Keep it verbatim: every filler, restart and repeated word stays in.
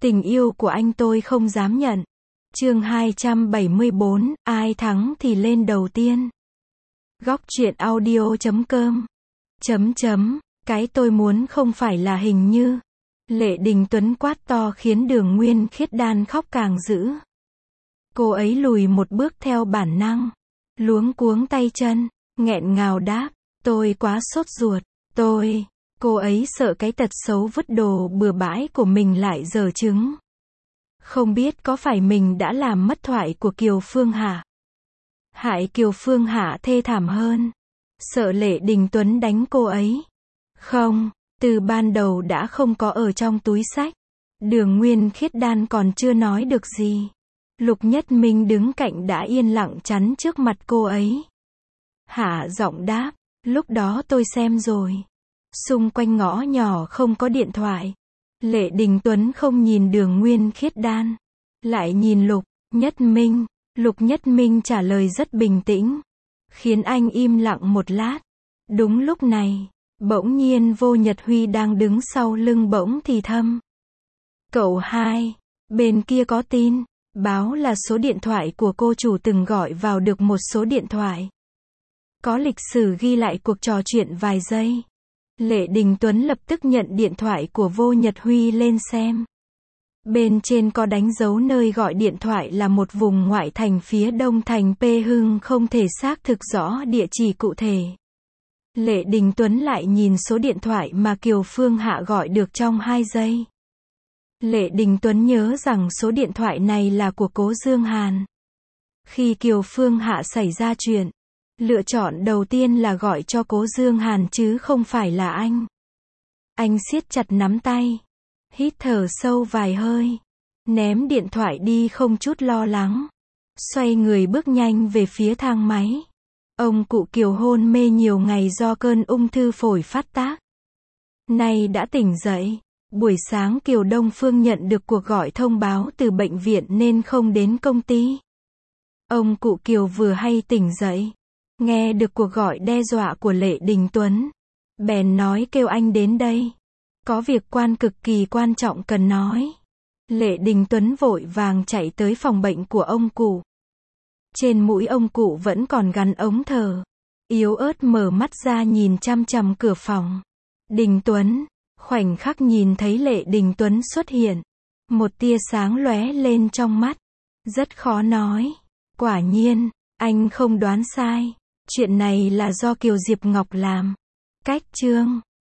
Tình yêu của anh tôi không dám nhận. Chương hai trăm bảy mươi bốn, ai thắng thì lên đầu tiên. Góc truyện audio chấm com. Chấm chấm, cái tôi muốn không phải là hình như. Lệ Đình Tuấn quát to khiến Đường Nguyên Khiết Đan khóc càng dữ. Cô ấy lùi một bước theo bản năng. Luống cuống tay chân, nghẹn ngào đáp, tôi quá sốt ruột, tôi. Cô ấy sợ cái tật xấu vứt đồ bừa bãi của mình lại dở chứng. Không biết có phải mình đã làm mất thoại của Kiều Phương Hạ. Hại Kiều Phương Hạ thê thảm hơn. Sợ Lệ Đình Tuấn đánh cô ấy. Không, từ ban đầu đã không có ở trong túi xách. Đường Nguyên Khiết Đan còn chưa nói được gì. Lục Nhất Minh đứng cạnh đã yên lặng chắn trước mặt cô ấy. Hạ giọng đáp, lúc đó tôi xem rồi. Xung quanh ngõ nhỏ không có điện thoại. Lệ Đình Tuấn không nhìn Đường Nguyên Khiết Đan, lại nhìn Lục Nhất Minh. Lục Nhất Minh trả lời rất bình tĩnh, khiến anh im lặng một lát. Đúng lúc này, bỗng nhiên Vô Nhật Huy đang đứng sau lưng bỗng thì thầm. Cậu hai, bên kia có tin, báo là số điện thoại của cô chủ từng gọi vào được một số điện thoại. Có lịch sử ghi lại cuộc trò chuyện vài giây. Lệ Đình Tuấn lập tức nhận điện thoại của Vô Nhật Huy lên xem. Bên trên có đánh dấu nơi gọi điện thoại là một vùng ngoại thành phía đông thành Pê Hưng, không thể xác thực rõ địa chỉ cụ thể. Lệ Đình Tuấn lại nhìn số điện thoại mà Kiều Phương Hạ gọi được trong hai giây. Lệ Đình Tuấn nhớ rằng số điện thoại này là của Cố Dương Hàn. Khi Kiều Phương Hạ xảy ra chuyện, lựa chọn đầu tiên là gọi cho Cố Dương Hàn chứ không phải là anh. Anh siết chặt nắm tay, hít thở sâu vài hơi, ném điện thoại đi không chút lo lắng, xoay người bước nhanh về phía thang máy. Ông cụ Kiều hôn mê nhiều ngày do cơn ung thư phổi phát tác. Nay đã tỉnh dậy. Buổi sáng Kiều Đông Phương nhận được cuộc gọi thông báo từ bệnh viện nên không đến công ty. Ông cụ Kiều vừa hay tỉnh dậy, nghe được cuộc gọi đe dọa của Lệ Đình Tuấn, bèn nói kêu anh đến đây. Có việc quan cực kỳ quan trọng cần nói. Lệ Đình Tuấn vội vàng chạy tới phòng bệnh của ông cụ. Trên mũi ông cụ vẫn còn gắn ống thở. Yếu ớt mở mắt ra nhìn chăm chăm cửa phòng. Đình Tuấn, khoảnh khắc nhìn thấy Lệ Đình Tuấn xuất hiện. Một tia sáng lóe lên trong mắt. Rất khó nói. Quả nhiên, anh không đoán sai. Chuyện này là do Kiều Diệp Ngọc làm. Cách chương